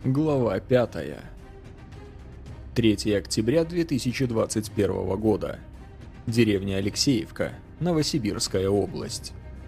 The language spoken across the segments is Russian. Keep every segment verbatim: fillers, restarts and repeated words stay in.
Глава пятая. третьего октября две тысячи двадцать первого года. Деревня Алексеевка, Новосибирская область.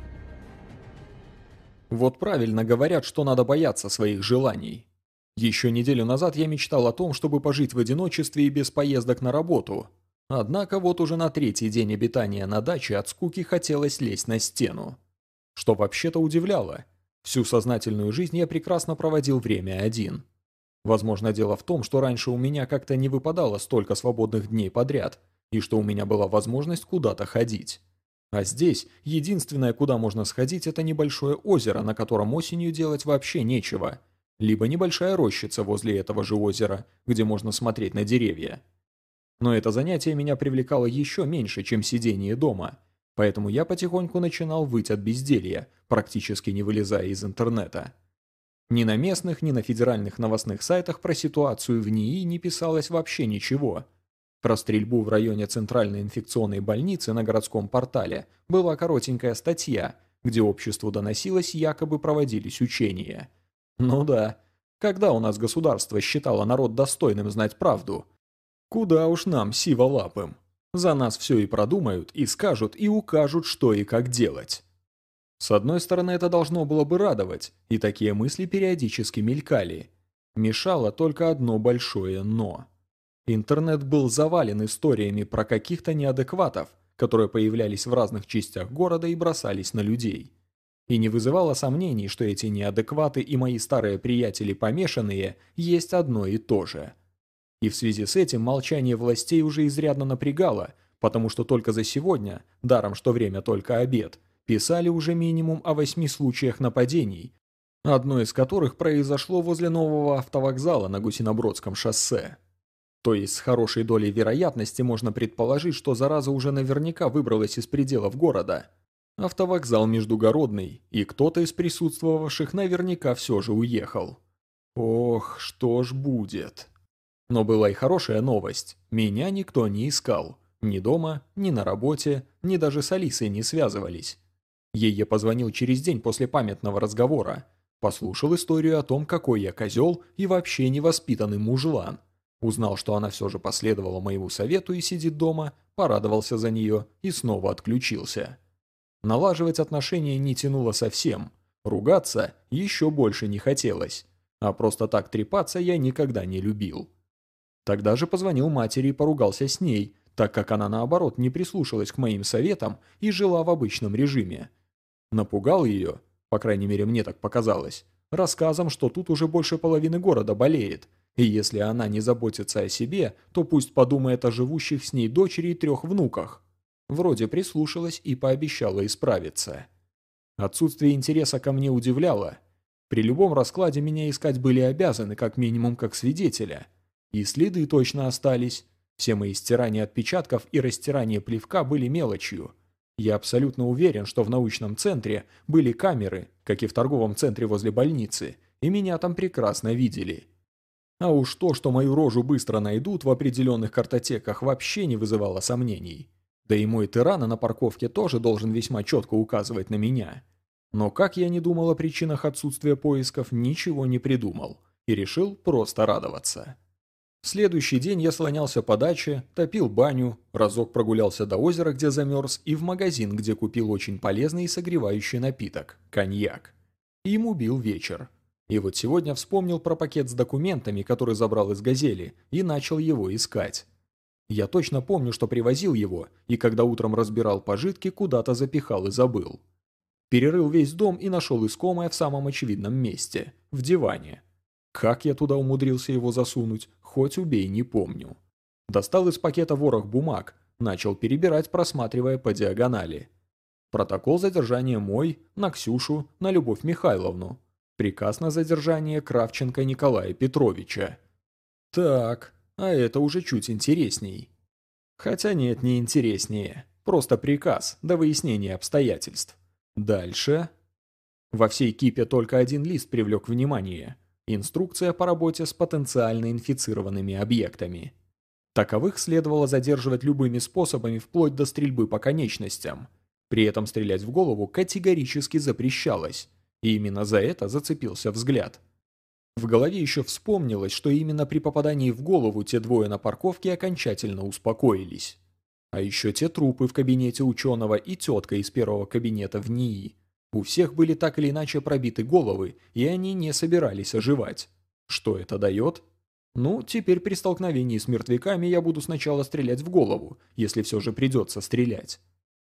Вот правильно говорят, что надо бояться своих желаний. Еще неделю назад я мечтал о том, чтобы пожить в одиночестве и без поездок на работу. Однако вот уже на третий день обитания на даче от скуки хотелось лезть на стену. Что вообще-то удивляло. Всю сознательную жизнь я прекрасно проводил время один. Возможно, дело в том, что раньше у меня как-то не выпадало столько свободных дней подряд, и что у меня была возможность куда-то ходить. А здесь единственное, куда можно сходить, это небольшое озеро, на котором осенью делать вообще нечего. Либо небольшая рощица возле этого же озера, где можно смотреть на деревья. Но это занятие меня привлекало еще меньше, чем сидение дома. Поэтому я потихоньку начинал выть от безделья, практически не вылезая из интернета. Ни на местных, ни на федеральных новостных сайтах про ситуацию в НИИ не писалось вообще ничего. Про стрельбу в районе Центральной инфекционной больницы на городском портале была коротенькая статья, где обществу доносилось, якобы проводились учения. Ну да, когда у нас государство считало народ достойным знать правду? Куда уж нам, сиволапым. За нас все и продумают, и скажут, и укажут, что и как делать. С одной стороны, это должно было бы радовать, и такие мысли периодически мелькали. Мешало только одно большое «но». Интернет был завален историями про каких-то неадекватов, которые появлялись в разных частях города и бросались на людей. И не вызывало сомнений, что эти неадекваты и мои старые приятели помешанные есть одно и то же. И в связи с этим молчание властей уже изрядно напрягало, потому что только за сегодня, даром что время только обед, писали уже минимум о восьми случаях нападений, одно из которых произошло возле нового автовокзала на Гусинобродском шоссе. То есть с хорошей долей вероятности можно предположить, что зараза уже наверняка выбралась из пределов города. Автовокзал междугородный, и кто-то из присутствовавших наверняка все же уехал. Ох, что ж будет. Но была и хорошая новость. Меня никто не искал. Ни дома, ни на работе, ни даже с Алисой не связывались. Ей я позвонил через день после памятного разговора. Послушал историю о том, какой я козел и вообще невоспитанный мужлан. Узнал, что она все же последовала моему совету и сидит дома, порадовался за нее и снова отключился. Налаживать отношения не тянуло совсем. Ругаться еще больше не хотелось. А просто так трепаться я никогда не любил. Тогда же позвонил матери и поругался с ней, так как она наоборот не прислушалась к моим советам и жила в обычном режиме. Напугал ее, по крайней мере мне так показалось, рассказом, что тут уже больше половины города болеет, и если она не заботится о себе, то пусть подумает о живущих с ней дочери и трех внуках. Вроде прислушалась и пообещала исправиться. Отсутствие интереса ко мне удивляло. При любом раскладе меня искать были обязаны, как минимум как свидетеля. И следы точно остались. Все мои стирания отпечатков и растирание плевка были мелочью. Я абсолютно уверен, что в научном центре были камеры, как и в торговом центре возле больницы, и меня там прекрасно видели. А уж то, что мою рожу быстро найдут в определенных картотеках, вообще не вызывало сомнений. Да и мой тирана на парковке тоже должен весьма четко указывать на меня. Но как я не думал о причинах отсутствия поисков, ничего не придумал. И решил просто радоваться. В следующий день я слонялся по даче, топил баню, разок прогулялся до озера, где замерз, и в магазин, где купил очень полезный и согревающий напиток – коньяк. Им убил вечер. И вот сегодня вспомнил про пакет с документами, который забрал из «Газели», и начал его искать. Я точно помню, что привозил его, и когда утром разбирал пожитки, куда-то запихал и забыл. Перерыл весь дом и нашел искомое в самом очевидном месте – в диване. Как я туда умудрился его засунуть, хоть убей, не помню. Достал из пакета ворох бумаг, начал перебирать, просматривая по диагонали. Протокол задержания мой, на Ксюшу, на Любовь Михайловну. Приказ на задержание Кравченко Николая Петровича. Так, а это уже чуть интересней. Хотя нет, не интереснее. Просто приказ, до выяснения обстоятельств. Дальше. Во всей кипе только один лист привлек внимание. Инструкция по работе с потенциально инфицированными объектами. Таковых следовало задерживать любыми способами вплоть до стрельбы по конечностям. При этом стрелять в голову категорически запрещалось. И именно за это зацепился взгляд. В голове еще вспомнилось, что именно при попадании в голову те двое на парковке окончательно успокоились. А еще те трупы в кабинете ученого и тетка из первого кабинета в НИИ. У всех были так или иначе пробиты головы, и они не собирались оживать. Что это дает? Ну, теперь при столкновении с мертвяками я буду сначала стрелять в голову, если все же придется стрелять.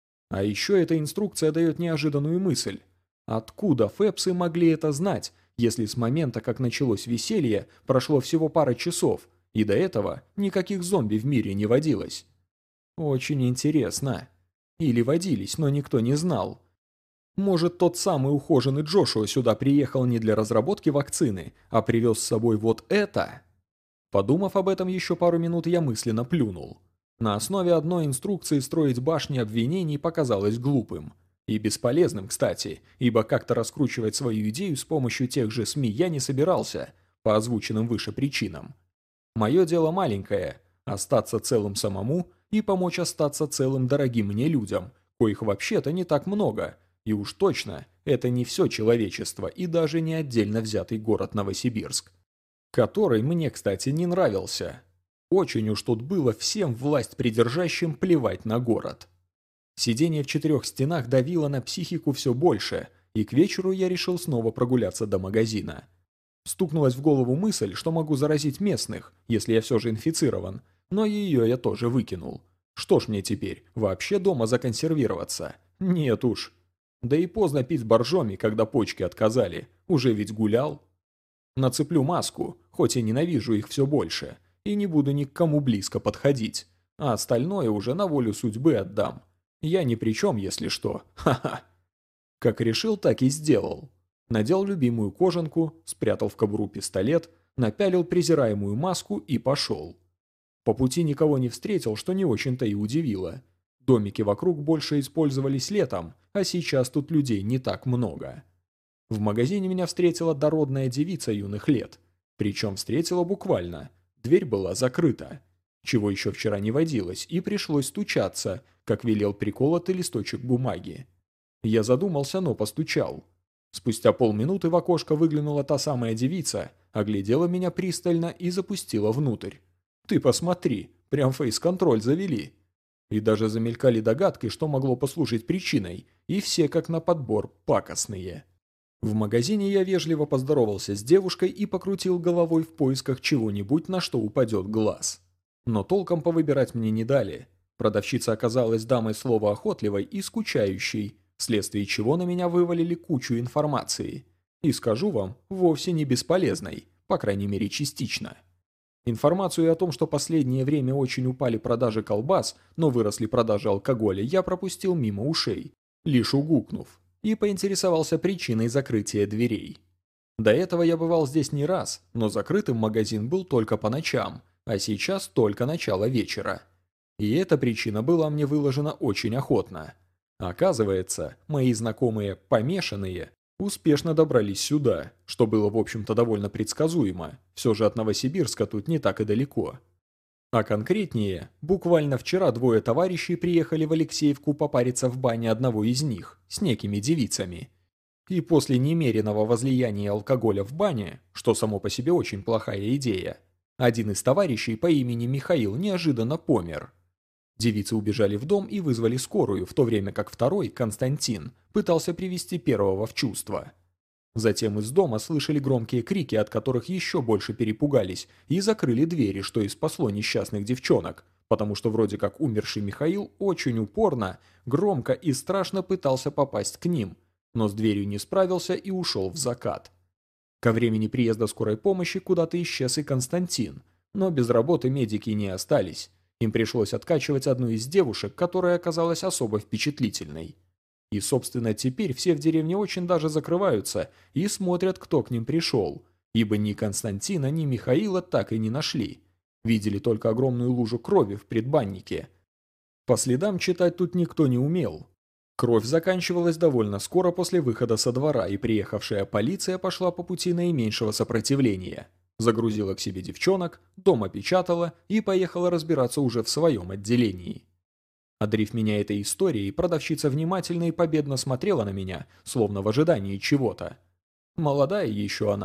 А еще эта инструкция дает неожиданную мысль. Откуда фэпсы могли это знать, если с момента, как началось веселье, прошло всего пара часов, и до этого никаких зомби в мире не водилось? Очень интересно. Или водились, но никто не знал. Может, тот самый ухоженный Джошуа сюда приехал не для разработки вакцины, а привез с собой вот это? Подумав об этом еще пару минут, я мысленно плюнул. На основе одной инструкции строить башни обвинений показалось глупым. И бесполезным, кстати, ибо как-то раскручивать свою идею с помощью тех же СМИ я не собирался, по озвученным выше причинам. Мое дело маленькое – остаться целым самому и помочь остаться целым дорогим мне людям, коих вообще-то не так много, и уж точно это не все человечество и даже не отдельно взятый город Новосибирск, который мне, кстати, не нравился. Очень уж тут было всем власть придержащим плевать на город. Сидение в четырех стенах давило на психику все больше, и к вечеру я решил снова прогуляться до магазина. Стукнулась в голову мысль, что могу заразить местных, если я все же инфицирован, но ее я тоже выкинул. Что ж мне теперь, вообще дома законсервироваться? Нет уж. Да и поздно пить боржоми, когда почки отказали, уже ведь гулял. Нацеплю маску, хоть и ненавижу их все больше, и не буду ни к кому близко подходить, а остальное уже на волю судьбы отдам. Я ни при чем, если что. Ха-ха. Как решил, так и сделал. Надел любимую кожанку, спрятал в кобуру пистолет, напялил презираемую маску и пошел. По пути никого не встретил, что не очень-то и удивило. Домики вокруг больше использовались летом, а сейчас тут людей не так много. В магазине меня встретила дородная девица юных лет. Причем встретила буквально. Дверь была закрыта. Чего еще вчера не водилось, и пришлось стучаться, как велел приколотый листочек бумаги. Я задумался, но постучал. Спустя полминуты в окошко выглянула та самая девица, оглядела меня пристально и запустила внутрь. Ты посмотри, прям фейс-контроль завели. И даже замелькали догадки, что могло послужить причиной, и все как на подбор пакостные. В магазине я вежливо поздоровался с девушкой и покрутил головой в поисках чего-нибудь, на что упадет глаз. Но толком повыбирать мне не дали. Продавщица оказалась дамой словоохотливой и скучающей, вследствие чего на меня вывалили кучу информации. И скажу вам, вовсе не бесполезной, по крайней мере частично. Информацию о том, что последнее время очень упали продажи колбас, но выросли продажи алкоголя, я пропустил мимо ушей, лишь угукнув, и поинтересовался причиной закрытия дверей. До этого я бывал здесь не раз, но закрытым магазин был только по ночам, а сейчас только начало вечера. И эта причина была мне выложена очень охотно. Оказывается, мои знакомые «помешанные» успешно добрались сюда, что было в общем-то довольно предсказуемо, все же от Новосибирска тут не так и далеко. А конкретнее, буквально вчера двое товарищей приехали в Алексеевку попариться в бане одного из них, с некими девицами. И после немеренного возлияния алкоголя в бане, что само по себе очень плохая идея, один из товарищей по имени Михаил неожиданно помер. Девицы убежали в дом и вызвали скорую, в то время как второй, Константин, пытался привести первого в чувство. Затем из дома слышали громкие крики, от которых еще больше перепугались, и закрыли двери, что и спасло несчастных девчонок, потому что вроде как умерший Михаил очень упорно, громко и страшно пытался попасть к ним, но с дверью не справился и ушел в закат. Ко времени приезда скорой помощи куда-то исчез и Константин, но без работы медики не остались. Им пришлось откачивать одну из девушек, которая оказалась особо впечатлительной. И, собственно, теперь все в деревне очень даже закрываются и смотрят, кто к ним пришел, ибо ни Константина, ни Михаила так и не нашли. Видели только огромную лужу крови в предбаннике. По следам читать тут никто не умел. Кровь заканчивалась довольно скоро после выхода со двора, и приехавшая полиция пошла по пути наименьшего сопротивления. Загрузила к себе девчонок, дом опечатала и поехала разбираться уже в своем отделении. Одарив меня этой историей, продавщица внимательно и победно смотрела на меня, словно в ожидании чего-то. Молодая еще она,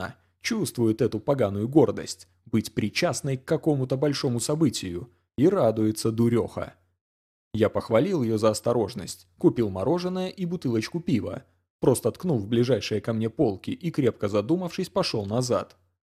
чувствует эту поганую гордость, быть причастной к какому-то большому событию, и радуется дуреха. Я похвалил ее за осторожность, купил мороженое и бутылочку пива, просто ткнул в ближайшие ко мне полки и, крепко задумавшись, пошел назад.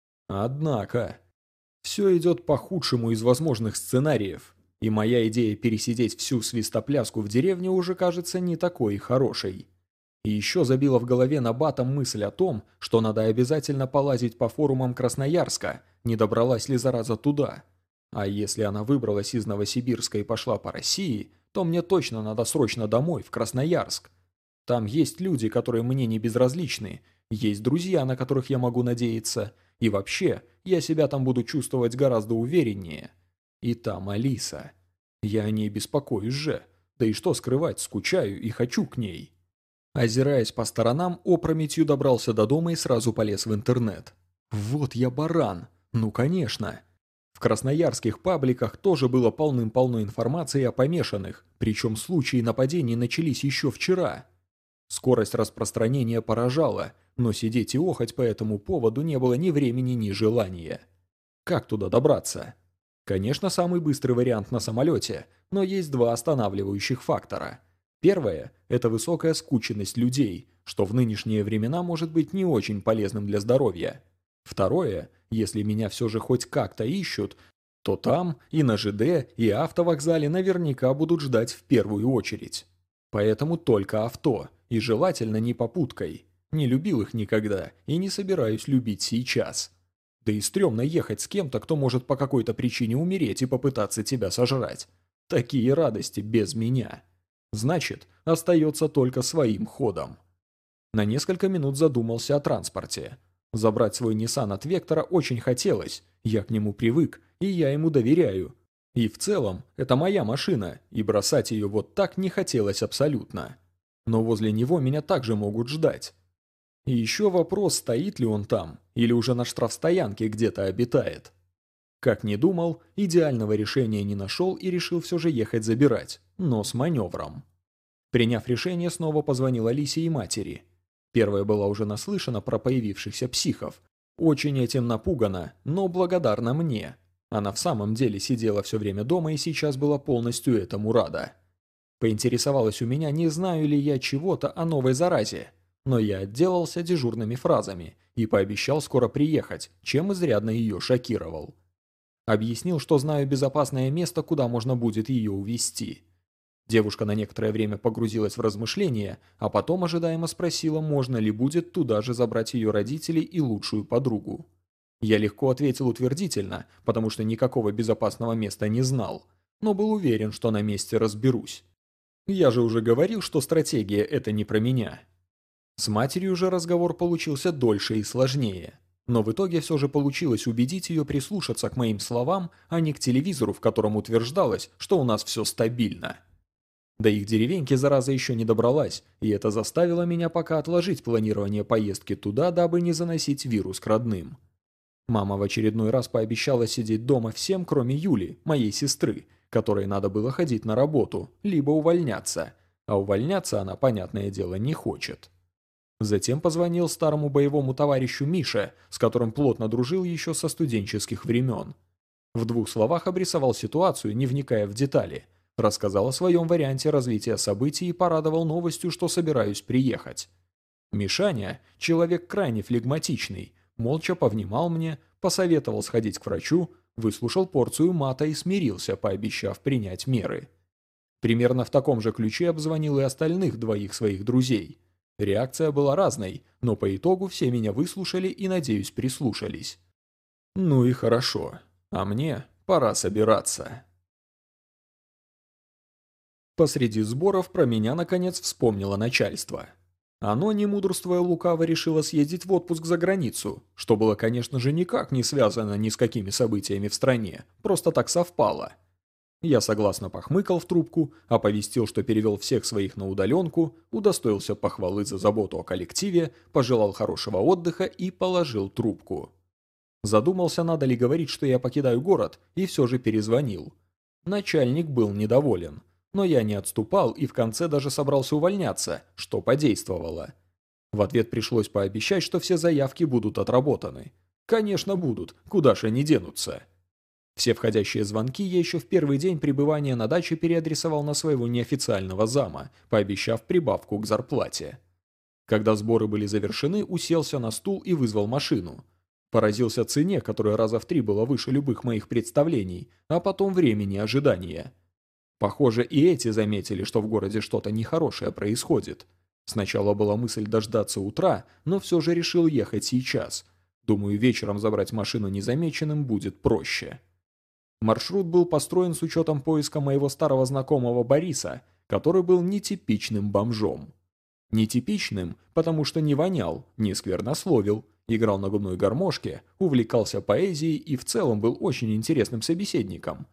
Однако, все идет по худшему из возможных сценариев, и моя идея пересидеть всю свистопляску в деревне уже кажется не такой хорошей. И еще забила в голове набатом мысль о том, что надо обязательно полазить по форумам Красноярска, не добралась ли зараза туда. А если она выбралась из Новосибирска и пошла по России, то мне точно надо срочно домой, в Красноярск. Там есть люди, которые мне не безразличны, есть друзья, на которых я могу надеяться, и вообще, я себя там буду чувствовать гораздо увереннее. И там Алиса. Я о ней беспокоюсь же, да и что скрывать, скучаю и хочу к ней. Озираясь по сторонам, опрометью добрался до дома и сразу полез в интернет. Вот я баран, ну конечно. В красноярских пабликах тоже было полным-полно информации о помешанных, причем случаи нападений начались еще вчера. Скорость распространения поражала, но сидеть и охать по этому поводу не было ни времени, ни желания. Как туда добраться? Конечно, самый быстрый вариант на самолете, но есть два останавливающих фактора. Первое – это высокая скученность людей, что в нынешние времена может быть не очень полезным для здоровья. Второе – если меня все же хоть как-то ищут, то там и на ЖД, и автовокзале наверняка будут ждать в первую очередь. Поэтому только авто, и желательно не попуткой. Не любил их никогда и не собираюсь любить сейчас. Да и стрёмно ехать с кем-то, кто может по какой-то причине умереть и попытаться тебя сожрать. Такие радости без меня. Значит, остается только своим ходом. На несколько минут задумался о транспорте. Забрать свой Nissan от Вектора очень хотелось, я к нему привык, и я ему доверяю. И в целом, это моя машина, и бросать ее вот так не хотелось абсолютно. Но возле него меня также могут ждать. И еще вопрос, стоит ли он там, или уже на штрафстоянке где-то обитает. Как ни думал, идеального решения не нашел и решил все же ехать забирать, но с маневром. Приняв решение, снова позвонил Алисе и матери. Первая была уже наслышана про появившихся психов. Очень этим напугана, но благодарна мне. Она в самом деле сидела все время дома и сейчас была полностью этому рада. Поинтересовалась у меня, не знаю ли я чего-то о новой заразе. Но я отделался дежурными фразами и пообещал скоро приехать, чем изрядно ее шокировал. Объяснил, что знаю безопасное место, куда можно будет ее увезти. Девушка на некоторое время погрузилась в размышления, а потом ожидаемо спросила, можно ли будет туда же забрать ее родителей и лучшую подругу. Я легко ответил утвердительно, потому что никакого безопасного места не знал, но был уверен, что на месте разберусь. Я же уже говорил, что стратегия – это не про меня. С матерью же разговор получился дольше и сложнее. Но в итоге все же получилось убедить ее прислушаться к моим словам, а не к телевизору, в котором утверждалось, что у нас все стабильно. До их деревеньки зараза еще не добралась, и это заставило меня пока отложить планирование поездки туда, дабы не заносить вирус к родным. Мама в очередной раз пообещала сидеть дома всем, кроме Юли, моей сестры, которой надо было ходить на работу, либо увольняться, а увольняться она, понятное дело, не хочет. Затем позвонил старому боевому товарищу Мише, с которым плотно дружил еще со студенческих времен. В двух словах обрисовал ситуацию, не вникая в детали, рассказал о своем варианте развития событий и порадовал новостью, что собираюсь приехать. Мишаня – человек крайне флегматичный, молча повнимал мне, посоветовал сходить к врачу, выслушал порцию мата и смирился, пообещав принять меры. Примерно в таком же ключе обзвонил и остальных двоих своих друзей. Реакция была разной, но по итогу все меня выслушали и, надеюсь, прислушались. Ну и хорошо, а мне пора собираться. Посреди сборов про меня наконец вспомнило начальство. Оно, не мудрствуя лукаво, решило съездить в отпуск за границу, что было, конечно же, никак не связано ни с какими событиями в стране, просто так совпало. Я согласно похмыкал в трубку, оповестил, что перевел всех своих на удаленку, удостоился похвалы за заботу о коллективе, пожелал хорошего отдыха и положил трубку. Задумался, надо ли говорить, что я покидаю город, и все же перезвонил. Начальник был недоволен. Но я не отступал и в конце даже собрался увольняться, что подействовало. В ответ пришлось пообещать, что все заявки будут отработаны. Конечно, будут, куда же они денутся. Все входящие звонки я еще в первый день пребывания на даче переадресовал на своего неофициального зама, пообещав прибавку к зарплате. Когда сборы были завершены, уселся на стул и вызвал машину. Поразился цене, которая раза в три была выше любых моих представлений, а потом времени ожидания. Похоже, и эти заметили, что в городе что-то нехорошее происходит. Сначала была мысль дождаться утра, но все же решил ехать сейчас. Думаю, вечером забрать машину незамеченным будет проще. Маршрут был построен с учетом поиска моего старого знакомого Бориса, который был нетипичным бомжом. Нетипичным, потому что не вонял, не сквернословил, играл на губной гармошке, увлекался поэзией и в целом был очень интересным собеседником.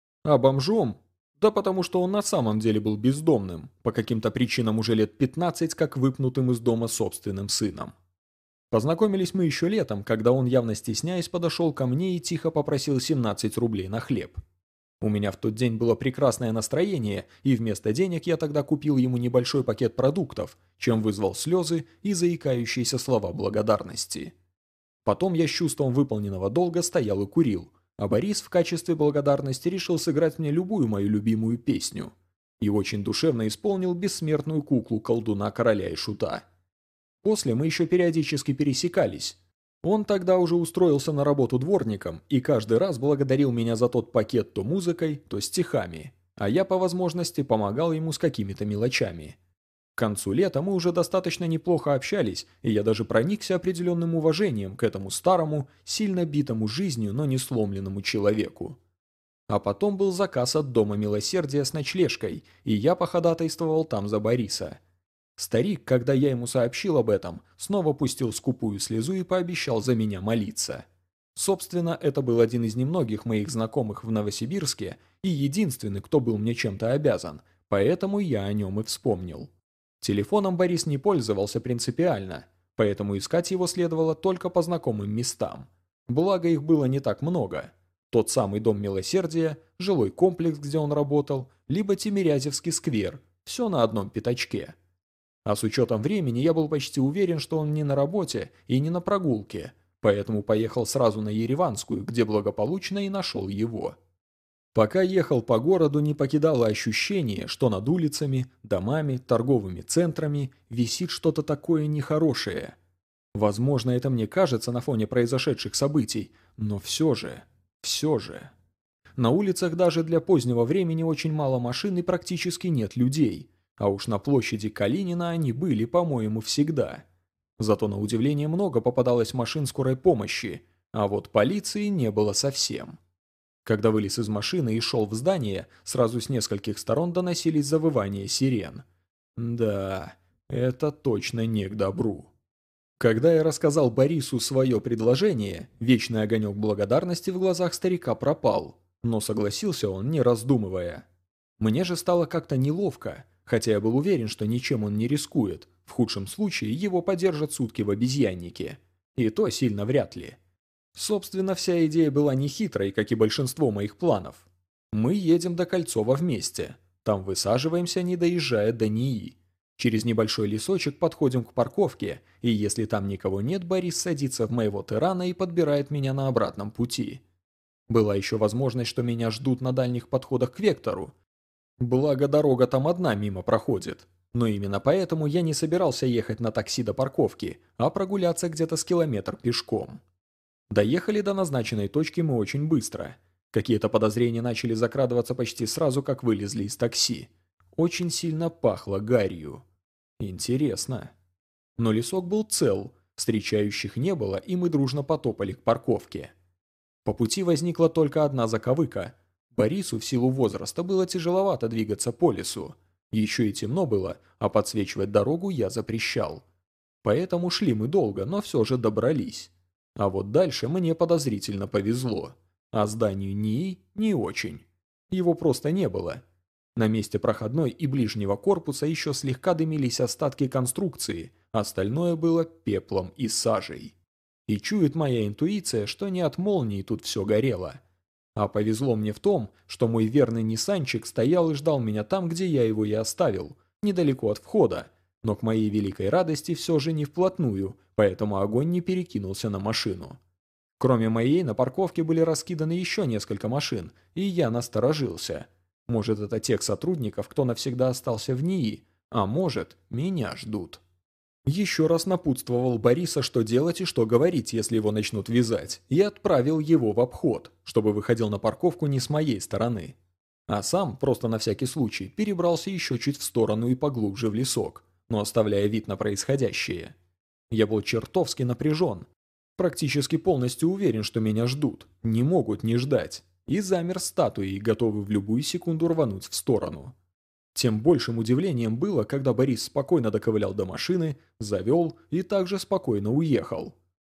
А бомжом? Да потому что он на самом деле был бездомным, по каким-то причинам уже лет пятнадцать как выпнутым из дома собственным сыном. Познакомились мы еще летом, когда он, явно стесняясь, подошел ко мне и тихо попросил семнадцать рублей на хлеб. У меня в тот день было прекрасное настроение, и вместо денег я тогда купил ему небольшой пакет продуктов, чем вызвал слезы и заикающиеся слова благодарности. Потом я с чувством выполненного долга стоял и курил, а Борис в качестве благодарности решил сыграть мне любую мою любимую песню. И очень душевно исполнил бессмертную куклу колдуна короля и шута. После мы еще периодически пересекались. Он тогда уже устроился на работу дворником и каждый раз благодарил меня за тот пакет то музыкой, то стихами, а я по возможности помогал ему с какими-то мелочами. К концу лета мы уже достаточно неплохо общались, и я даже проникся определенным уважением к этому старому, сильно битому жизнью, но не сломленному человеку. А потом был заказ от Дома Милосердия с ночлежкой, и я походатайствовал там за Бориса. Старик, когда я ему сообщил об этом, снова пустил скупую слезу и пообещал за меня молиться. Собственно, это был один из немногих моих знакомых в Новосибирске и единственный, кто был мне чем-то обязан, поэтому я о нем и вспомнил. Телефоном Борис не пользовался принципиально, поэтому искать его следовало только по знакомым местам. Благо их было не так много. Тот самый Дом Милосердия, жилой комплекс, где он работал, либо Тимирязевский сквер, все на одном пятачке. А с учетом времени я был почти уверен, что он не на работе и не на прогулке, поэтому поехал сразу на Ереванскую, где благополучно и нашел его. Пока ехал по городу, не покидало ощущение, что над улицами, домами, торговыми центрами висит что-то такое нехорошее. Возможно, это мне кажется на фоне произошедших событий, но все же, все же. На улицах даже для позднего времени очень мало машин и практически нет людей. А уж на площади Калинина они были, по-моему, всегда. Зато на удивление много попадалось машин скорой помощи, а вот полиции не было совсем. Когда вылез из машины и шел в здание, сразу с нескольких сторон доносились завывания сирен. Да, это точно не к добру. Когда я рассказал Борису свое предложение, вечный огонек благодарности в глазах старика пропал, но согласился он, не раздумывая. Мне же стало как-то неловко, хотя я был уверен, что ничем он не рискует, в худшем случае его подержат сутки в обезьяннике. И то сильно вряд ли. Собственно, вся идея была не хитрой, как и большинство моих планов. Мы едем до Кольцова вместе, там высаживаемся, не доезжая до НИИ. Через небольшой лесочек подходим к парковке, и если там никого нет, Борис садится в моего Тирана и подбирает меня на обратном пути. Была еще возможность, что меня ждут на дальних подходах к Вектору. Благо, дорога там одна мимо проходит. Но именно поэтому я не собирался ехать на такси до парковки, а прогуляться где-то с километр пешком. Доехали до назначенной точки мы очень быстро. Какие-то подозрения начали закрадываться почти сразу, как вылезли из такси. Очень сильно пахло гарью. Интересно. Но лесок был цел, встречающих не было, и мы дружно потопали к парковке. По пути возникла только одна заковыка. Борису в силу возраста было тяжеловато двигаться по лесу. Еще и темно было, а подсвечивать дорогу я запрещал. Поэтому шли мы долго, но все же добрались. А вот дальше мне подозрительно повезло. А зданию НИИ не очень. Его просто не было. На месте проходной и ближнего корпуса еще слегка дымились остатки конструкции, остальное было пеплом и сажей. И чует моя интуиция, что не от молнии тут все горело. А повезло мне в том, что мой верный ниссанчик стоял и ждал меня там, где я его и оставил, недалеко от входа, но к моей великой радости все же не вплотную, поэтому огонь не перекинулся на машину. Кроме моей, на парковке были раскиданы еще несколько машин, и я насторожился. Может, это тех сотрудников, кто навсегда остался в НИИ, а может, меня ждут. Еще раз напутствовал Бориса, что делать и что говорить, если его начнут вязать, и отправил его в обход, чтобы выходил на парковку не с моей стороны. А сам, просто на всякий случай, перебрался еще чуть в сторону и поглубже в лесок, но оставляя вид на происходящее. Я был чертовски напряжен. Практически полностью уверен, что меня ждут, не могут не ждать, и замер статуей, готовый в любую секунду рвануть в сторону. Тем большим удивлением было, когда Борис спокойно доковылял до машины, завел и также спокойно уехал.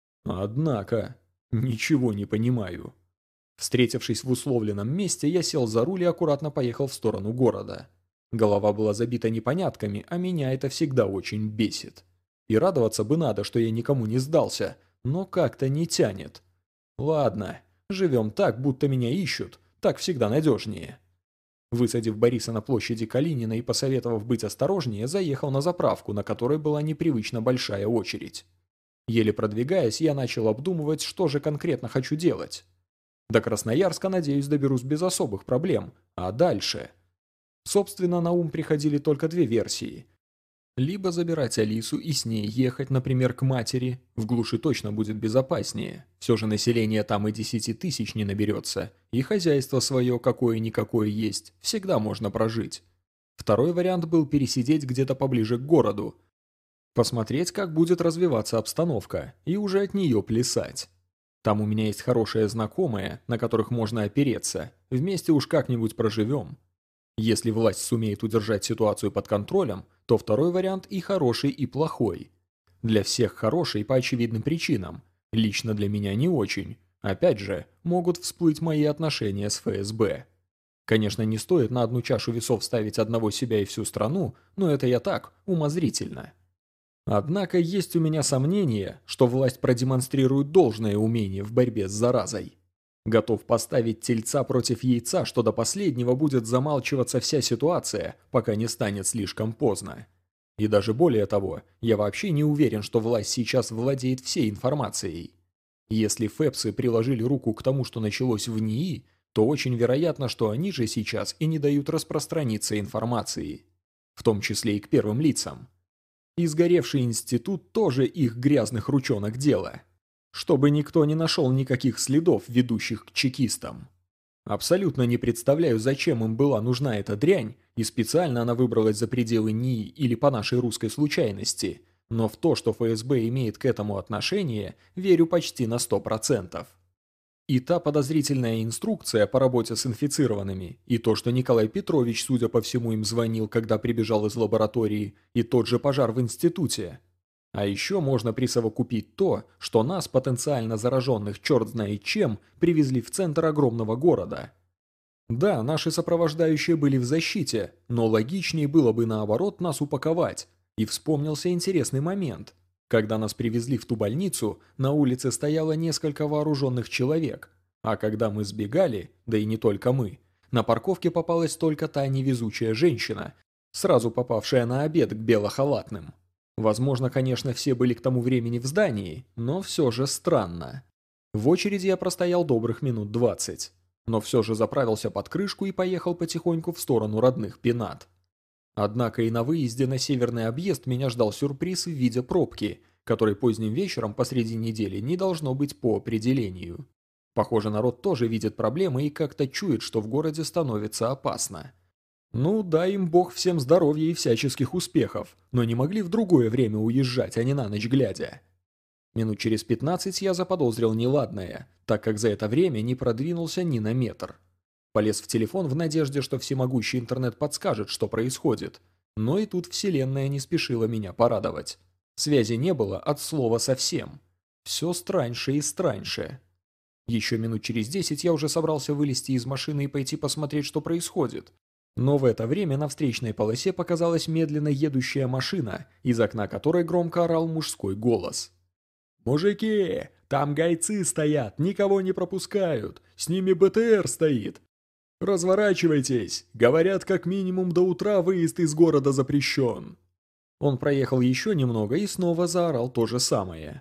Однако, ничего не понимаю. Встретившись в условленном месте, я сел за руль и аккуратно поехал в сторону города. Голова была забита непонятками, а меня это всегда очень бесит. И радоваться бы надо, что я никому не сдался, но как-то не тянет. Ладно, живем так, будто меня ищут, так всегда надежнее. Высадив Бориса на площади Калинина и посоветовав быть осторожнее, заехал на заправку, на которой была непривычно большая очередь. Еле продвигаясь, я начал обдумывать, что же конкретно хочу делать. До Красноярска, надеюсь, доберусь без особых проблем, а дальше? Собственно, на ум приходили только две версии. Либо забирать Алису и с ней ехать, например, к матери, в глуши точно будет безопаснее, все же население там и десяти тысяч не наберется, и хозяйство свое какое-никакое есть, всегда можно прожить. Второй вариант был пересидеть где-то поближе к городу, посмотреть, как будет развиваться обстановка, и уже от нее плясать. Там у меня есть хорошие знакомые, на которых можно опереться, вместе уж как-нибудь проживем. Если власть сумеет удержать ситуацию под контролем, то второй вариант и хороший, и плохой. Для всех хороший по очевидным причинам. Лично для меня не очень. Опять же, могут всплыть мои отношения с ФСБ. Конечно, не стоит на одну чашу весов ставить одного себя и всю страну, но это я так, умозрительно. Однако есть у меня сомнение, что власть продемонстрирует должное умение в борьбе с заразой. Готов поставить тельца против яйца, что до последнего будет замалчиваться вся ситуация, пока не станет слишком поздно. И даже более того, я вообще не уверен, что власть сейчас владеет всей информацией. Если фэпсы приложили руку к тому, что началось в НИИ, то очень вероятно, что они же сейчас и не дают распространиться информации. В том числе и к первым лицам. И сгоревший институт тоже их грязных ручонок дело. Чтобы никто не нашел никаких следов, ведущих к чекистам. Абсолютно не представляю, зачем им была нужна эта дрянь, и специально она выбралась за пределы НИИ или по нашей русской случайности, но в то, что ФСБ имеет к этому отношение, верю почти на сто процентов. И та подозрительная инструкция по работе с инфицированными, и то, что Николай Петрович, судя по всему, им звонил, когда прибежал из лаборатории, и тот же пожар в институте. А еще можно присовокупить то, что нас, потенциально зараженных черт знает чем, привезли в центр огромного города. Да, наши сопровождающие были в защите, но логичнее было бы наоборот нас упаковать. И вспомнился интересный момент. Когда нас привезли в ту больницу, на улице стояло несколько вооруженных человек. А когда мы сбегали, да и не только мы, на парковке попалась только та невезучая женщина, сразу попавшая на обед к белохалатным. Возможно, конечно, все были к тому времени в здании, но все же странно. В очереди я простоял добрых минут двадцать, но все же заправился под крышку и поехал потихоньку в сторону родных Пенат. Однако и на выезде на северный объезд меня ждал сюрприз в виде пробки, которой поздним вечером посреди недели не должно быть по определению. Похоже, народ тоже видит проблемы и как-то чует, что в городе становится опасно. Ну, дай им бог всем здоровья и всяческих успехов, но не могли в другое время уезжать, а не на ночь глядя. Минут через пятнадцать я заподозрил неладное, так как за это время не продвинулся ни на метр. Полез в телефон в надежде, что всемогущий интернет подскажет, что происходит, но и тут вселенная не спешила меня порадовать. Связи не было от слова совсем. Все страньше и страньше. Еще минут через десять я уже собрался вылезти из машины и пойти посмотреть, что происходит. Но в это время на встречной полосе показалась медленно едущая машина, из окна которой громко орал мужской голос. «Мужики, там гайцы стоят, никого не пропускают, с ними БТР стоит. Разворачивайтесь, говорят, как минимум до утра выезд из города запрещен». Он проехал еще немного и снова заорал то же самое.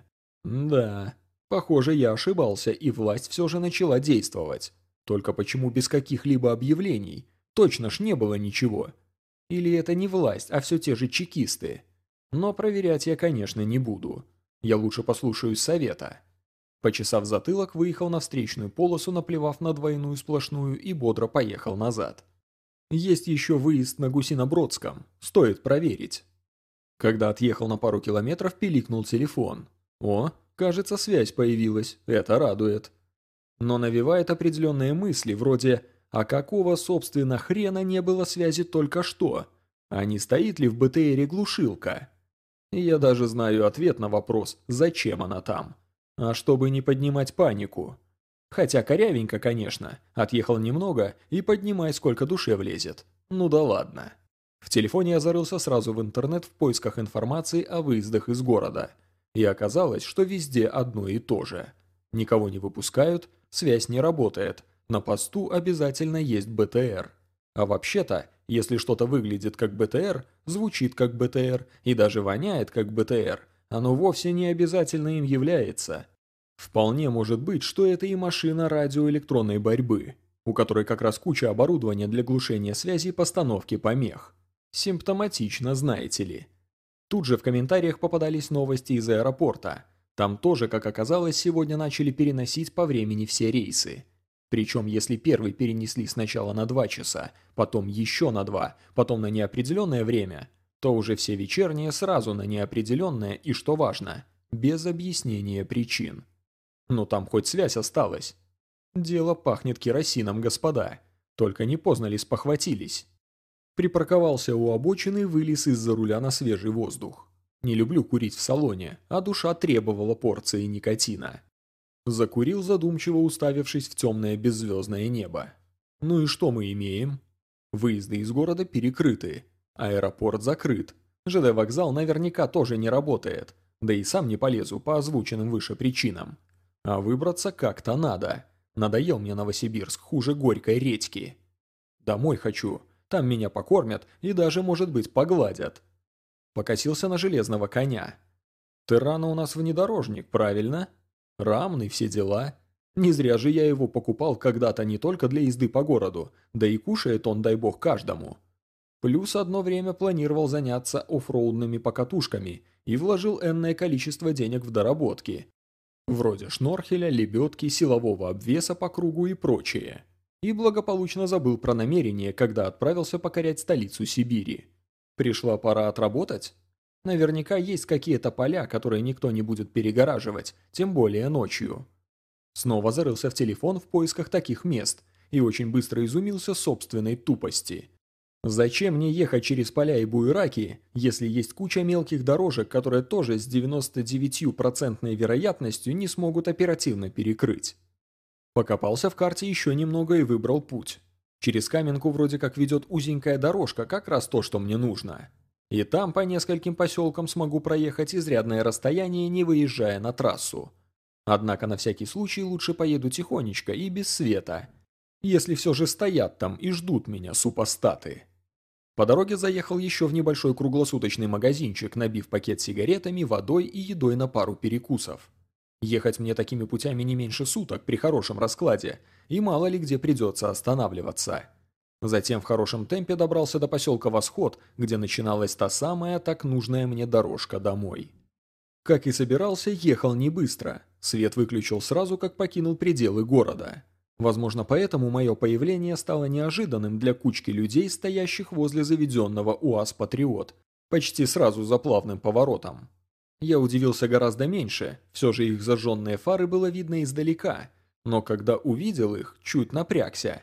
Да, похоже, я ошибался, и власть все же начала действовать. Только почему без каких-либо объявлений? Точно ж не было ничего. Или это не власть, а все те же чекисты? Но проверять я, конечно, не буду. Я лучше послушаюсь совета. Почесав затылок, выехал на встречную полосу, наплевав на двойную сплошную, и бодро поехал назад. Есть еще выезд на Гусинобродском. Стоит проверить. Когда отъехал на пару километров, пиликнул телефон. О, кажется, связь появилась. Это радует. Но навевает определенные мысли, вроде «А какого, собственно, хрена не было связи только что? А не стоит ли в БТРе глушилка?» И я даже знаю ответ на вопрос «Зачем она там?» А чтобы не поднимать панику. Хотя корявенько, конечно. Отъехал немного и поднимай, сколько душе влезет. Ну да ладно. В телефоне я зарылся сразу в интернет в поисках информации о выездах из города. И оказалось, что везде одно и то же. Никого не выпускают, связь не работает. На посту обязательно есть БТР. А вообще-то, если что-то выглядит как БТР, звучит как БТР и даже воняет как БТР, оно вовсе не обязательно им является. Вполне может быть, что это и машина радиоэлектронной борьбы, у которой как раз куча оборудования для глушения связи и постановки помех. Симптоматично, знаете ли. Тут же в комментариях попадались новости из аэропорта. Там тоже, как оказалось, сегодня начали переносить по времени все рейсы. Причем, если первый перенесли сначала на два часа, потом еще на два, потом на неопределенное время, то уже все вечерние сразу на неопределенное и, что важно, без объяснения причин. Ну там хоть связь осталась. Дело пахнет керосином, господа. Только не поздно ли спохватились? Припарковался у обочины и вылез из-за руля на свежий воздух. Не люблю курить в салоне, а душа требовала порции никотина. Закурил, задумчиво уставившись в темное беззвездное небо. Ну и что мы имеем? Выезды из города перекрыты. Аэропорт закрыт. ЖД-вокзал наверняка тоже не работает. Да и сам не полезу по озвученным выше причинам. А выбраться как-то надо. Надоел мне Новосибирск, хуже горькой редьки. Домой хочу. Там меня покормят и даже, может быть, погладят. Покосился на железного коня. Террана у нас внедорожник, правильно? Рамный, все дела. Не зря же я его покупал когда-то не только для езды по городу, да и кушает он, дай бог, каждому. Плюс одно время планировал заняться оффроудными покатушками и вложил энное количество денег в доработки. Вроде шнорхеля, лебедки, силового обвеса по кругу и прочее. И благополучно забыл про намерение, когда отправился покорять столицу Сибири. Пришла пора отработать? Наверняка есть какие-то поля, которые никто не будет перегораживать, тем более ночью. Снова зарылся в телефон в поисках таких мест и очень быстро изумился собственной тупости. Зачем мне ехать через поля и буераки, если есть куча мелких дорожек, которые тоже с девяносто девять процентов вероятностью не смогут оперативно перекрыть? Покопался в карте еще немного и выбрал путь. Через Каменку вроде как ведет узенькая дорожка, как раз то, что мне нужно. И там по нескольким поселкам смогу проехать изрядное расстояние, не выезжая на трассу. Однако на всякий случай лучше поеду тихонечко и без света, если все же стоят там и ждут меня супостаты. По дороге заехал еще в небольшой круглосуточный магазинчик, набив пакет сигаретами, водой и едой на пару перекусов. Ехать мне такими путями не меньше суток при хорошем раскладе, и мало ли где придется останавливаться. Затем в хорошем темпе добрался до поселка Восход, где начиналась та самая так нужная мне дорожка домой. Как и собирался, ехал не быстро. Свет выключил сразу, как покинул пределы города. Возможно, поэтому мое появление стало неожиданным для кучки людей, стоящих возле заведенного УАЗ-Патриот, почти сразу за плавным поворотом. Я удивился гораздо меньше, все же их зажженные фары было видно издалека, но когда увидел их, чуть напрягся.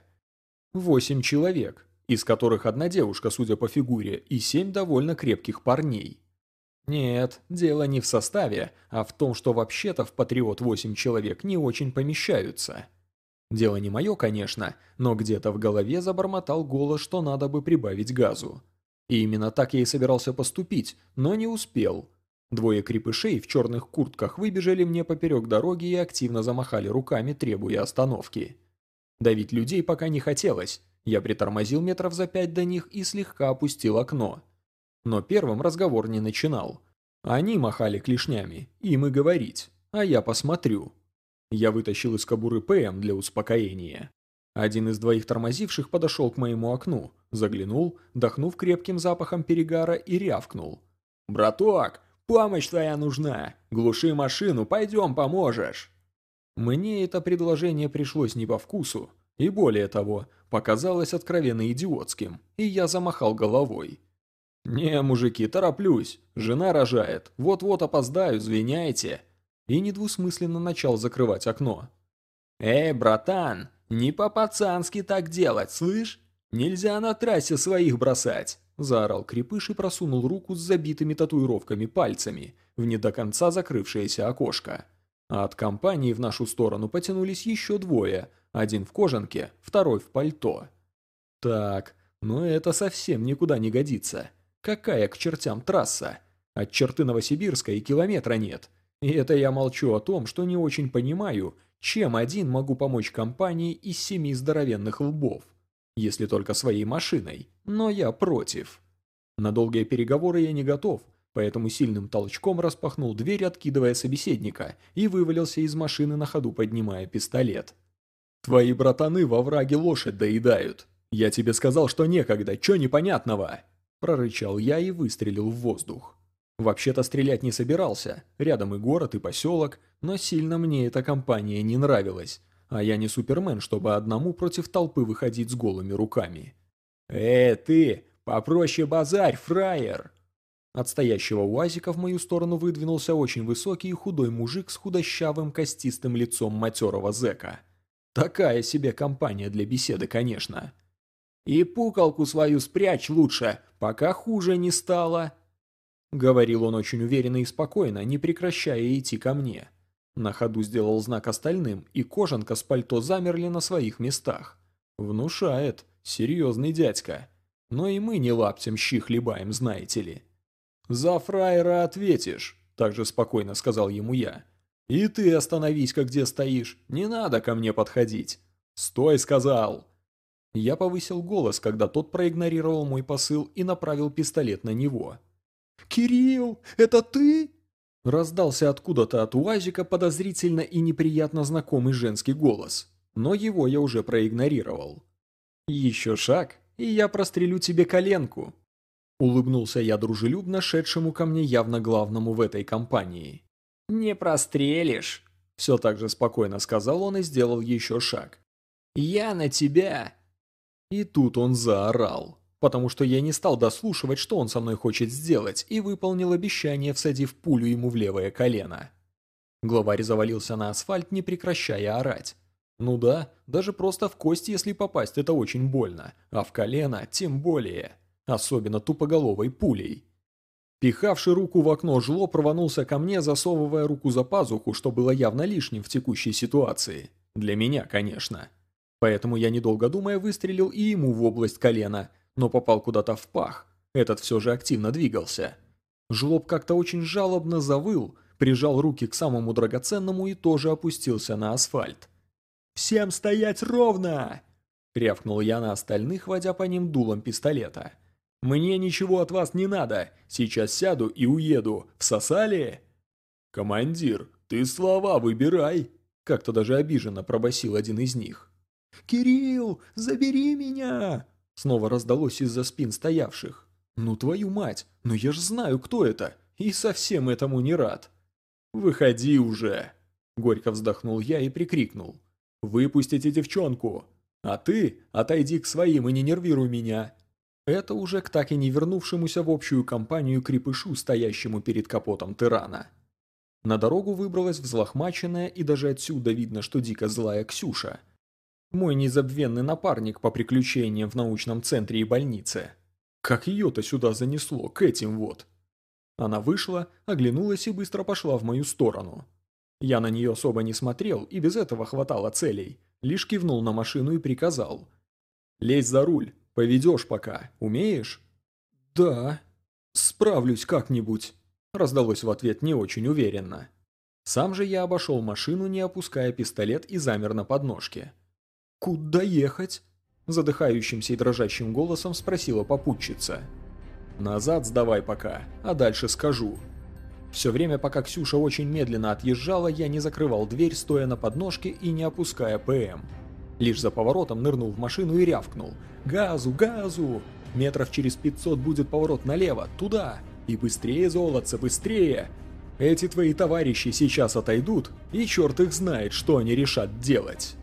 Восемь человек, из которых одна девушка, судя по фигуре, и семь довольно крепких парней. Нет, дело не в составе, а в том, что вообще-то в «Патриот» восемь человек не очень помещаются. Дело не мое, конечно, но где-то в голове забормотал голос, что надо бы прибавить газу. И именно так я и собирался поступить, но не успел. Двое крепышей в черных куртках выбежали мне поперек дороги и активно замахали руками, требуя остановки. Давить людей пока не хотелось. Я притормозил метров за пять до них и слегка опустил окно. Но первым разговор не начинал. Они махали клешнями, им и говорить, а я посмотрю. Я вытащил из кобуры ПМ для успокоения. Один из двоих тормозивших подошел к моему окну, заглянул, дохнув крепким запахом перегара и рявкнул. «Браток, помощь твоя нужна! Глуши машину, пойдем поможешь!» Мне это предложение пришлось не по вкусу, и более того, показалось откровенно идиотским, и я замахал головой. «Не, мужики, тороплюсь, жена рожает, вот-вот опоздаю, извиняйте!» И недвусмысленно начал закрывать окно. «Эй, братан, не по-пацански так делать, слышь? Нельзя на трассе своих бросать!» Заорал Крепыш и просунул руку с забитыми татуировками пальцами в не до конца закрывшееся окошко. А от компании в нашу сторону потянулись еще двое, один в кожанке, второй в пальто. Так, но это совсем никуда не годится. Какая к чертям трасса? От черты Новосибирска и километра нет. И это я молчу о том, что не очень понимаю, чем один могу помочь компании из семи здоровенных лбов. Если только своей машиной, но я против. На долгие переговоры я не готов, поэтому сильным толчком распахнул дверь, откидывая собеседника, и вывалился из машины на ходу, поднимая пистолет. «Твои братаны во враге лошадь доедают. Я тебе сказал, что некогда, чё непонятного?» Прорычал я и выстрелил в воздух. Вообще-то стрелять не собирался, рядом и город, и поселок, но сильно мне эта компания не нравилась, а я не Супермен, чтобы одному против толпы выходить с голыми руками. «Э, ты, попроще базарь, фраер!» От стоящего УАЗика в мою сторону выдвинулся очень высокий и худой мужик с худощавым костистым лицом матерого зэка. Такая себе компания для беседы, конечно. «И пукалку свою спрячь лучше, пока хуже не стало!» Говорил он очень уверенно и спокойно, не прекращая идти ко мне. На ходу сделал знак остальным, и кожанка с пальто замерли на своих местах. Внушает, серьезный дядька. Но и мы не лаптем щи хлебаем, знаете ли. «За фраера ответишь», – также спокойно сказал ему я. «И ты остановись-ка, где стоишь, не надо ко мне подходить». «Стой», – сказал. Я повысил голос, когда тот проигнорировал мой посыл и направил пистолет на него. «Кирилл, это ты?» Раздался откуда-то от УАЗика подозрительно и неприятно знакомый женский голос, но его я уже проигнорировал. «Еще шаг, и я прострелю тебе коленку», — улыбнулся я дружелюбно шедшему ко мне явно главному в этой компании. «Не прострелишь», — все так же спокойно сказал он и сделал еще шаг. «Я на тебя!» И тут он заорал, потому что я не стал дослушивать, что он со мной хочет сделать, и выполнил обещание, всадив пулю ему в левое колено. Главарь завалился на асфальт, не прекращая орать. Ну да, даже просто в кость, если попасть, это очень больно, а в колено тем более, особенно тупоголовой пулей. Пихавший руку в окно жлоб рванулся ко мне, засовывая руку за пазуху, что было явно лишним в текущей ситуации. Для меня, конечно. Поэтому я, недолго думая, выстрелил и ему в область колена, но попал куда-то в пах. Этот все же активно двигался. Жлоб как-то очень жалобно завыл, прижал руки к самому драгоценному и тоже опустился на асфальт. «Всем стоять ровно!» — рявкнул я на остальных, водя по ним дулом пистолета. «Мне ничего от вас не надо, сейчас сяду и уеду, всосали?» «Командир, ты слова выбирай!» — как-то даже обиженно пробасил один из них. «Кирилл, забери меня!» Снова раздалось из-за спин стоявших. «Ну твою мать, ну я ж знаю, кто это, и совсем этому не рад!» «Выходи уже!» Горько вздохнул я и прикрикнул. «Выпустите девчонку! А ты отойди к своим и не нервируй меня!» Это уже к так и не вернувшемуся в общую компанию крепышу, стоящему перед капотом Тирана. На дорогу выбралась взлохмаченная, и даже отсюда видно, что дико злая Ксюша. Мой незабвенный напарник по приключениям в научном центре и больнице. Как ее-то сюда занесло, к этим вот. Она вышла, оглянулась и быстро пошла в мою сторону. Я на нее особо не смотрел, и без этого хватало целей. Лишь кивнул на машину и приказал. «Лезь за руль, поведешь пока, умеешь?» «Да, справлюсь как-нибудь», – раздалось в ответ не очень уверенно. Сам же я обошел машину, не опуская пистолет, и замер на подножке. «Куда ехать?» – задыхающимся и дрожащим голосом спросила попутчица. Назад сдавай пока, а дальше скажу. Все время, пока Ксюша очень медленно отъезжала, я не закрывал дверь, стоя на подножке и не опуская ПМ. Лишь за поворотом нырнул в машину и рявкнул: «Газу, газу! Метров через пятьсот будет поворот налево, туда! И быстрее, золотце, быстрее! Эти твои товарищи сейчас отойдут, и черт их знает, что они решат делать!»